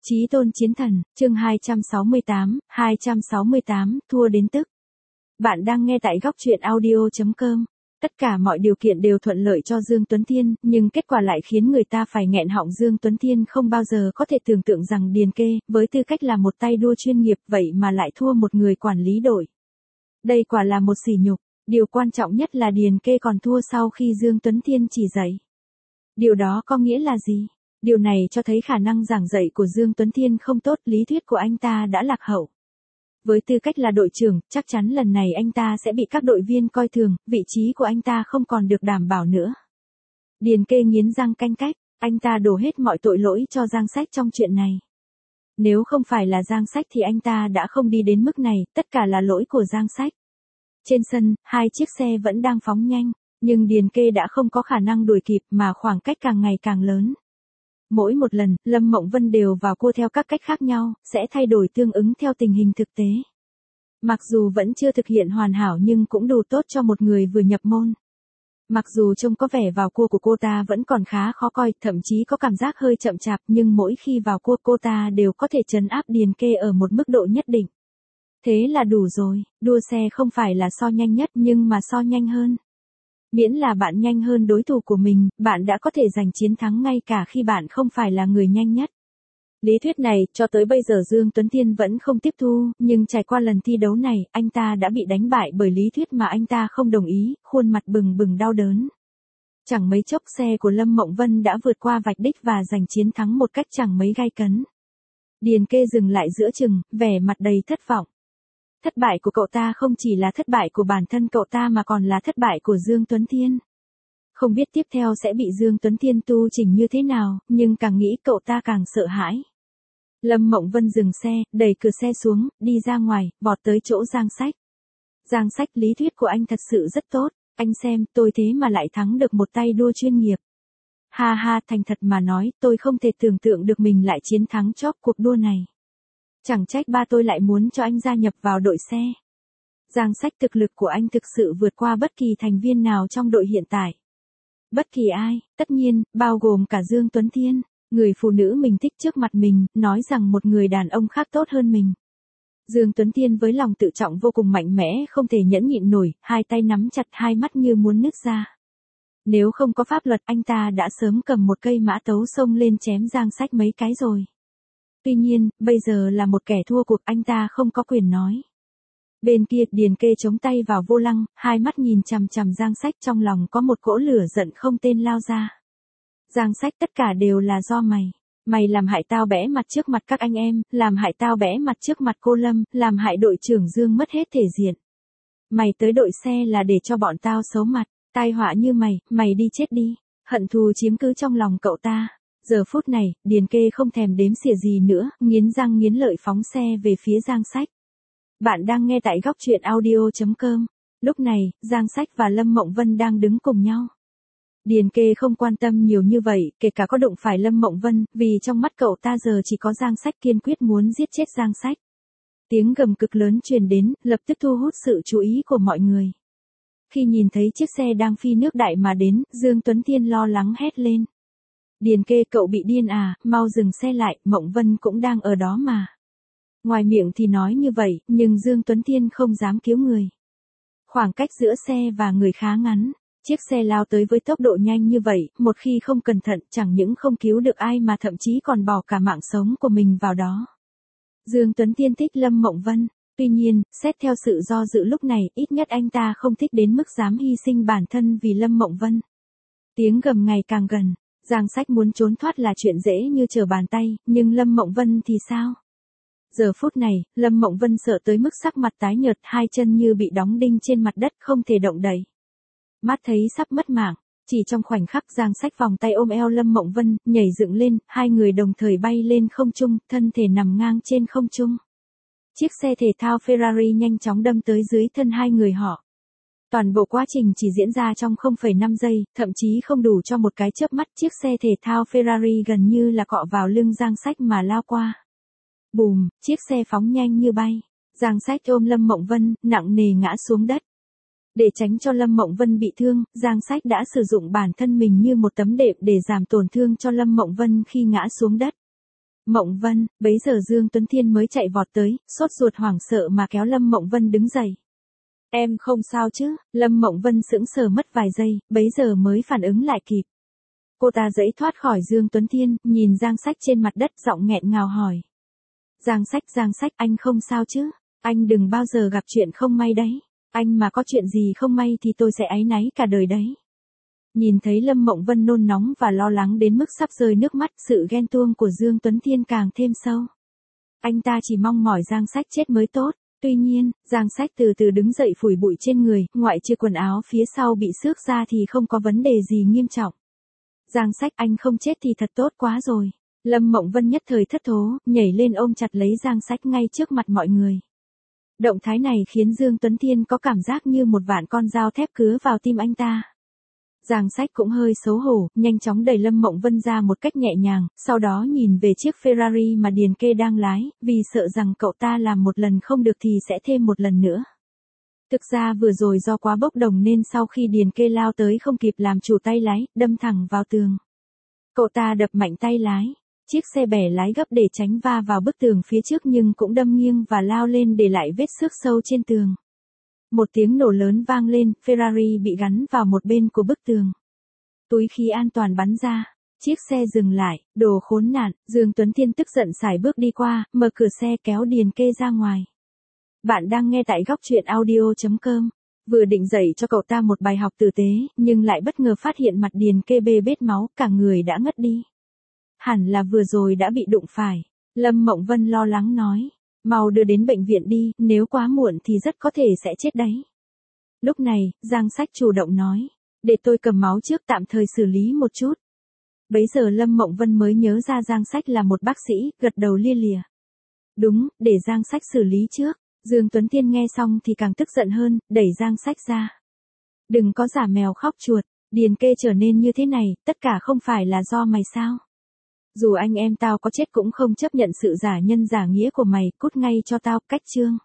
Chí tôn chiến thần, chương 268, thua đến tức. Bạn đang nghe tại góc truyện audio.com. Tất cả mọi điều kiện đều thuận lợi cho Dương Tuấn Thiên, nhưng kết quả lại khiến người ta phải nghẹn họng. Dương Tuấn Thiên không bao giờ có thể tưởng tượng rằng Điền Kê, với tư cách là một tay đua chuyên nghiệp vậy mà lại thua một người quản lý đội. Đây quả là một sỉ nhục, điều quan trọng nhất là Điền Kê còn thua sau khi Dương Tuấn Thiên chỉ dạy. Điều đó có nghĩa là gì? Điều này cho thấy khả năng giảng dạy của Dương Tuấn Thiên không tốt, lý thuyết của anh ta đã lạc hậu. Với tư cách là đội trưởng, chắc chắn lần này anh ta sẽ bị các đội viên coi thường, vị trí của anh ta không còn được đảm bảo nữa. Điền Kê nghiến răng canh cách, anh ta đổ hết mọi tội lỗi cho Giang Sách trong chuyện này. Nếu không phải là Giang Sách thì anh ta đã không đi đến mức này, tất cả là lỗi của Giang Sách. Trên sân, hai chiếc xe vẫn đang phóng nhanh, nhưng Điền Kê đã không có khả năng đuổi kịp mà khoảng cách càng ngày càng lớn. Mỗi một lần, Lâm Mộng Vân đều vào cua theo các cách khác nhau, sẽ thay đổi tương ứng theo tình hình thực tế. Mặc dù vẫn chưa thực hiện hoàn hảo nhưng cũng đủ tốt cho một người vừa nhập môn. Mặc dù trông có vẻ vào cua của cô ta vẫn còn khá khó coi, thậm chí có cảm giác hơi chậm chạp, nhưng mỗi khi vào cua cô ta đều có thể trấn áp Điền Kê ở một mức độ nhất định. Thế là đủ rồi, đua xe không phải là so nhanh nhất nhưng mà so nhanh hơn. Miễn là bạn nhanh hơn đối thủ của mình, bạn đã có thể giành chiến thắng ngay cả khi bạn không phải là người nhanh nhất. Lý thuyết này, cho tới bây giờ Dương Tuấn Thiên vẫn không tiếp thu, nhưng trải qua lần thi đấu này, anh ta đã bị đánh bại bởi lý thuyết mà anh ta không đồng ý, khuôn mặt bừng bừng đau đớn. Chẳng mấy chốc xe của Lâm Mộng Vân đã vượt qua vạch đích và giành chiến thắng một cách chẳng mấy gay cấn. Điền Kê dừng lại giữa chừng, vẻ mặt đầy thất vọng. Thất bại của cậu ta không chỉ là thất bại của bản thân cậu ta mà còn là thất bại của Dương Tuấn Thiên. Không biết tiếp theo sẽ bị Dương Tuấn Thiên tu chỉnh như thế nào, nhưng càng nghĩ cậu ta càng sợ hãi. Lâm Mộng Vân dừng xe, đẩy cửa xe xuống, đi ra ngoài, vọt tới chỗ Giang Sách. Giang Sách, lý thuyết của anh thật sự rất tốt, anh xem, tôi thế mà lại thắng được một tay đua chuyên nghiệp. Ha ha, thành thật mà nói, tôi không thể tưởng tượng được mình lại chiến thắng chóp cuộc đua này. Chẳng trách ba tôi lại muốn cho anh gia nhập vào đội xe. Giang Sách, thực lực của anh thực sự vượt qua bất kỳ thành viên nào trong đội hiện tại. Bất kỳ ai, tất nhiên, bao gồm cả Dương Tuấn Thiên, người phụ nữ mình thích trước mặt mình, nói rằng một người đàn ông khác tốt hơn mình. Dương Tuấn Thiên với lòng tự trọng vô cùng mạnh mẽ không thể nhẫn nhịn nổi, hai tay nắm chặt, hai mắt như muốn nứt ra. Nếu không có pháp luật anh ta đã sớm cầm một cây mã tấu xông lên chém Giang Sách mấy cái rồi. Tuy nhiên, bây giờ là một kẻ thua cuộc, anh ta không có quyền nói. Bên kia, Điền Kê chống tay vào vô lăng, hai mắt nhìn chằm chằm Giang Sách, trong lòng có một cỗ lửa giận không tên lao ra. Giang Sách, tất cả đều là do mày. Mày làm hại tao bẽ mặt trước mặt các anh em, làm hại tao bẽ mặt trước mặt cô Lâm, làm hại đội trưởng Dương mất hết thể diện. Mày tới đội xe là để cho bọn tao xấu mặt, tai họa như mày đi chết đi. Hận thù chiếm cứ trong lòng cậu ta. Giờ phút này, Điền Kê không thèm đếm xỉa gì nữa, nghiến răng nghiến lợi phóng xe về phía Giang Sách. Bạn đang nghe tại góc truyện audio.com. Lúc này, Giang Sách và Lâm Mộng Vân đang đứng cùng nhau. Điền Kê không quan tâm nhiều như vậy, kể cả có đụng phải Lâm Mộng Vân, vì trong mắt cậu ta giờ chỉ có Giang Sách, kiên quyết muốn giết chết Giang Sách. Tiếng gầm cực lớn truyền đến, lập tức thu hút sự chú ý của mọi người. Khi nhìn thấy chiếc xe đang phi nước đại mà đến, Dương Tuấn Thiên lo lắng hét lên. Điền Kê, cậu bị điên à, mau dừng xe lại, Mộng Vân cũng đang ở đó mà. Ngoài miệng thì nói như vậy, nhưng Dương Tuấn Thiên không dám cứu người. Khoảng cách giữa xe và người khá ngắn, chiếc xe lao tới với tốc độ nhanh như vậy, một khi không cẩn thận chẳng những không cứu được ai mà thậm chí còn bỏ cả mạng sống của mình vào đó. Dương Tuấn Thiên thích Lâm Mộng Vân, tuy nhiên, xét theo sự do dự lúc này, ít nhất anh ta không thích đến mức dám hy sinh bản thân vì Lâm Mộng Vân. Tiếng gầm ngày càng gần. Giang Sách muốn trốn thoát là chuyện dễ như trở bàn tay, nhưng Lâm Mộng Vân thì sao? Giờ phút này, Lâm Mộng Vân sợ tới mức sắc mặt tái nhợt, hai chân như bị đóng đinh trên mặt đất không thể động đậy. Mắt thấy sắp mất mạng, chỉ trong khoảnh khắc Giang Sách vòng tay ôm eo Lâm Mộng Vân, nhảy dựng lên, hai người đồng thời bay lên không trung, thân thể nằm ngang trên không trung. Chiếc xe thể thao Ferrari nhanh chóng đâm tới dưới thân hai người họ. Toàn bộ quá trình chỉ diễn ra trong 0,5 giây, thậm chí không đủ cho một cái chớp mắt, chiếc xe thể thao Ferrari gần như là cọ vào lưng Giang Sách mà lao qua. Bùm, chiếc xe phóng nhanh như bay. Giang Sách ôm Lâm Mộng Vân, nặng nề ngã xuống đất. Để tránh cho Lâm Mộng Vân bị thương, Giang Sách đã sử dụng bản thân mình như một tấm đệm để giảm tổn thương cho Lâm Mộng Vân khi ngã xuống đất. Mộng Vân, bấy giờ Dương Tuấn Thiên mới chạy vọt tới, sốt ruột hoảng sợ mà kéo Lâm Mộng Vân đứng dậy. Em không sao chứ? Lâm Mộng Vân sững sờ mất vài giây, bấy giờ mới phản ứng lại kịp. Cô ta giãy thoát khỏi Dương Tuấn Thiên, nhìn Giang Sách trên mặt đất giọng nghẹn ngào hỏi. Giang Sách, anh không sao chứ? Anh đừng bao giờ gặp chuyện không may đấy. Anh mà có chuyện gì không may thì tôi sẽ áy náy cả đời đấy. Nhìn thấy Lâm Mộng Vân nôn nóng và lo lắng đến mức sắp rơi nước mắt, sự ghen tuông của Dương Tuấn Thiên càng thêm sâu. Anh ta chỉ mong mỏi Giang Sách chết mới tốt. Tuy nhiên, Giang Sách từ từ đứng dậy phủi bụi trên người, ngoại trừ quần áo phía sau bị xước ra thì không có vấn đề gì nghiêm trọng. Giang Sách, anh không chết thì thật tốt quá rồi. Lâm Mộng Vân nhất thời thất thố, nhảy lên ôm chặt lấy Giang Sách ngay trước mặt mọi người. Động thái này khiến Dương Tuấn Thiên có cảm giác như một vạn con dao thép cứa vào tim anh ta. Giang Sách cũng hơi xấu hổ, nhanh chóng đẩy Lâm Mộng Vân ra một cách nhẹ nhàng, sau đó nhìn về chiếc Ferrari mà Điền Kê đang lái, vì sợ rằng cậu ta làm một lần không được thì sẽ thêm một lần nữa. Thực ra vừa rồi do quá bốc đồng nên sau khi Điền Kê lao tới không kịp làm chủ tay lái, đâm thẳng vào tường. Cậu ta đập mạnh tay lái. Chiếc xe bẻ lái gấp để tránh va vào bức tường phía trước nhưng cũng đâm nghiêng và lao lên để lại vết xước sâu trên tường. Một tiếng nổ lớn vang lên, Ferrari bị gắn vào một bên của bức tường. Túi khí an toàn bắn ra. Chiếc xe dừng lại, đồ khốn nạn, Dương Tuấn Thiên tức giận sải bước đi qua, mở cửa xe kéo Điền Kê ra ngoài. Bạn đang nghe tại góc truyện audio.com. Vừa định dạy cho cậu ta một bài học tử tế, nhưng lại bất ngờ phát hiện mặt Điền Kê bê bết máu, cả người đã ngất đi. Hẳn là vừa rồi đã bị đụng phải. Lâm Mộng Vân lo lắng nói. Mau đưa đến bệnh viện đi, nếu quá muộn thì rất có thể sẽ chết đấy. Lúc này, Giang Sách chủ động nói. Để tôi cầm máu trước tạm thời xử lý một chút. Bấy giờ Lâm Mộng Vân mới nhớ ra Giang Sách là một bác sĩ, gật đầu lia lịa. Đúng, để Giang Sách xử lý trước. Dương Tuấn Thiên nghe xong thì càng tức giận hơn, đẩy Giang Sách ra. Đừng có giả mèo khóc chuột, Điền Kê trở nên như thế này, tất cả không phải là do mày sao? Dù anh em tao có chết cũng không chấp nhận sự giả nhân giả nghĩa của mày, cút ngay cho tao, cách chương.